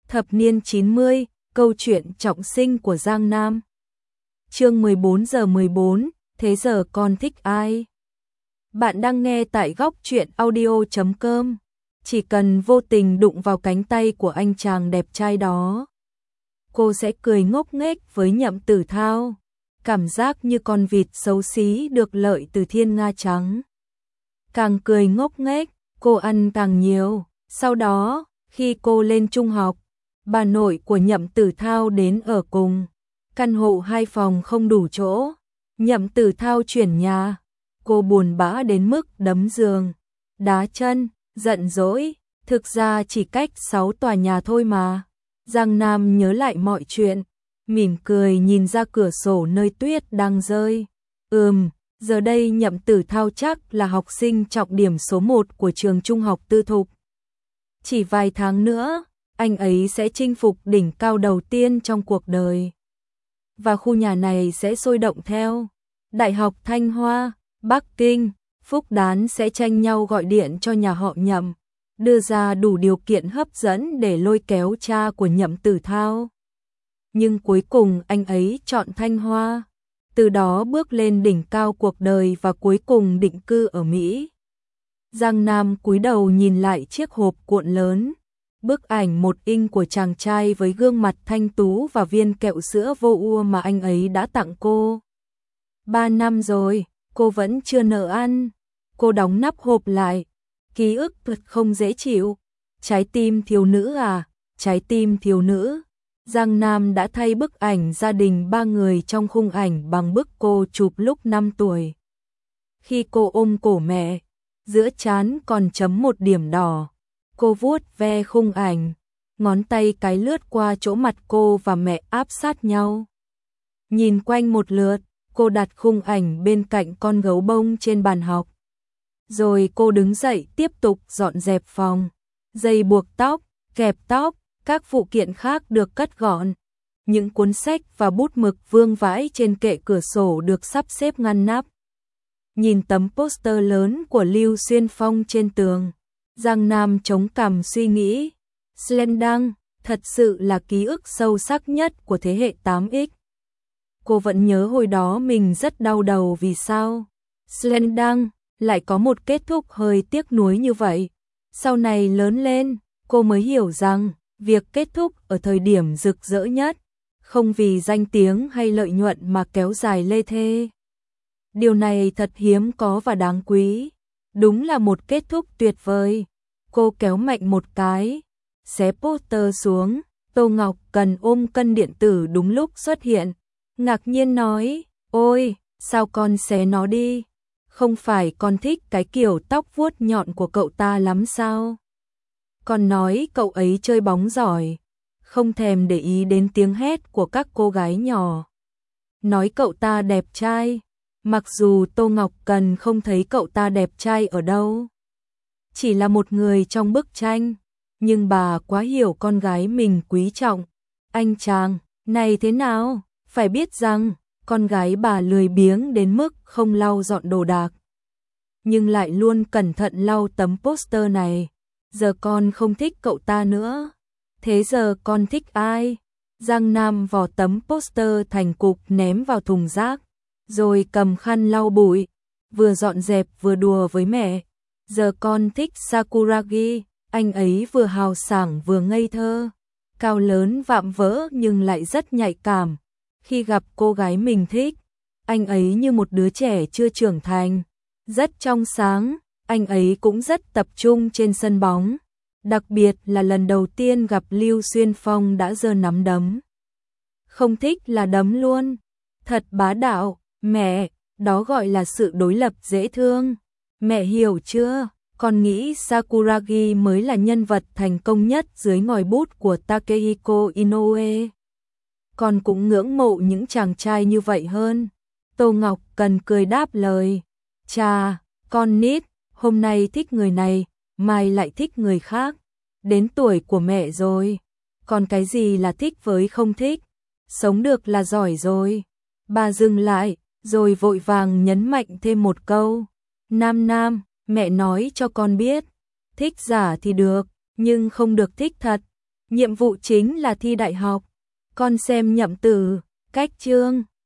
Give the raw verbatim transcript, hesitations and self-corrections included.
Thập niên chín mươi, câu chuyện trọng sinh của Giang Nam. Chương mười bốn giờ mười bốn, thế giờ con thích ai? Bạn đang nghe tại góc truyện audio chấm com. Chỉ cần vô tình đụng vào cánh tay của anh chàng đẹp trai đó, cô sẽ cười ngốc nghếch với Nhậm Tử Thao, cảm giác như con vịt xấu xí được lợi từ thiên nga trắng. Càng cười ngốc nghếch, cô ăn càng nhiều. Sau đó, khi cô lên trung học, bà nội của Nhậm Tử Thao đến ở cùng. Căn hộ hai phòng không đủ chỗ, Nhậm Tử Thao chuyển nhà. Cô buồn bã đến mức đấm giường, đá chân, giận dỗi. Thực ra chỉ cách sáu tòa nhà thôi mà. Giang Nam nhớ lại mọi chuyện, mỉm cười nhìn ra cửa sổ nơi tuyết đang rơi. Ừm, giờ đây Nhậm Tử Thao chắc là học sinh trọng điểm số một của trường trung học tư thục. Chỉ vài tháng nữa, anh ấy sẽ chinh phục đỉnh cao đầu tiên trong cuộc đời. Và khu nhà này sẽ sôi động theo. Đại học Thanh Hoa, Bắc Kinh, Phúc Đán sẽ tranh nhau gọi điện cho nhà họ Nhậm, đưa ra đủ điều kiện hấp dẫn để lôi kéo cha của Nhậm Tử Thao. Nhưng cuối cùng anh ấy chọn Thanh Hoa, từ đó bước lên đỉnh cao cuộc đời và cuối cùng định cư ở Mỹ. Giang Nam cúi đầu nhìn lại chiếc hộp cuộn lớn, bức ảnh một inch của chàng trai với gương mặt thanh tú và viên kẹo sữa vô ua mà anh ấy đã tặng cô. Ba năm rồi, cô vẫn chưa nỡ ăn. Cô đóng nắp hộp lại, ký ức thật không dễ chịu. Trái tim thiếu nữ à, trái tim thiếu nữ. Giang Nam đã thay bức ảnh gia đình ba người trong khung ảnh bằng bức cô chụp lúc năm tuổi. Khi cô ôm cổ mẹ, giữa trán còn chấm một điểm đỏ. Cô vuốt ve khung ảnh, ngón tay cái lướt qua chỗ mặt cô và mẹ áp sát nhau. Nhìn quanh một lượt, cô đặt khung ảnh bên cạnh con gấu bông trên bàn học. Rồi cô đứng dậy tiếp tục dọn dẹp phòng. Dây buộc tóc, kẹp tóc, các phụ kiện khác được cất gọn. Những cuốn sách và bút mực vương vãi trên kệ cửa sổ được sắp xếp ngăn nắp. Nhìn tấm poster lớn của Lưu Xuyên Phong trên tường, Giang Nam chống cằm suy nghĩ. Slendang thật sự là ký ức sâu sắc nhất của thế hệ tám x. Cô vẫn nhớ hồi đó mình rất đau đầu vì sao Slendang lại có một kết thúc hơi tiếc nuối như vậy. Sau này lớn lên, cô mới hiểu rằng việc kết thúc ở thời điểm rực rỡ nhất, không vì danh tiếng hay lợi nhuận mà kéo dài lê thê. Điều này thật hiếm có và đáng quý. Đúng là một kết thúc tuyệt vời. Cô kéo mạnh một cái, xé poster xuống. Tô Ngọc Cần ôm cân điện tử đúng lúc xuất hiện, ngạc nhiên nói, ôi, sao con xé nó đi? Không phải con thích cái kiểu tóc vuốt nhọn của cậu ta lắm sao? Con nói cậu ấy chơi bóng giỏi, không thèm để ý đến tiếng hét của các cô gái nhỏ. Nói cậu ta đẹp trai, mặc dù Tô Ngọc Cần không thấy cậu ta đẹp trai ở đâu. Chỉ là một người trong bức tranh, nhưng bà quá hiểu con gái mình quý trọng. Anh chàng, này thế nào? Phải biết rằng, con gái bà lười biếng đến mức không lau dọn đồ đạc, nhưng lại luôn cẩn thận lau tấm poster này. Giờ con không thích cậu ta nữa. Thế giờ con thích ai? Giang Nam vò tấm poster thành cục ném vào thùng rác, rồi cầm khăn lau bụi, vừa dọn dẹp vừa đùa với mẹ. Giờ con thích Sakuragi, anh ấy vừa hào sảng vừa ngây thơ, cao lớn vạm vỡ nhưng lại rất nhạy cảm. Khi gặp cô gái mình thích, anh ấy như một đứa trẻ chưa trưởng thành, rất trong sáng. Anh ấy cũng rất tập trung trên sân bóng, đặc biệt là lần đầu tiên gặp Lưu Xuyên Phong đã giơ nắm đấm. Không thích là đấm luôn, thật bá đạo. Mẹ, đó gọi là sự đối lập dễ thương. Mẹ hiểu chưa? Con nghĩ Sakuragi mới là nhân vật thành công nhất dưới ngòi bút của Takehiko Inoue. Con cũng ngưỡng mộ những chàng trai như vậy hơn. Tô Ngọc Cần cười đáp lời. Chà, con nít, hôm nay thích người này, mai lại thích người khác. Đến tuổi của mẹ rồi, còn cái gì là thích với không thích? Sống được là giỏi rồi. Bà dừng lại, rồi vội vàng nhấn mạnh thêm một câu. Nam Nam, mẹ nói cho con biết, thích giả thì được, nhưng không được thích thật. Nhiệm vụ chính là thi đại học. Con xem nhậm từ, cách chương.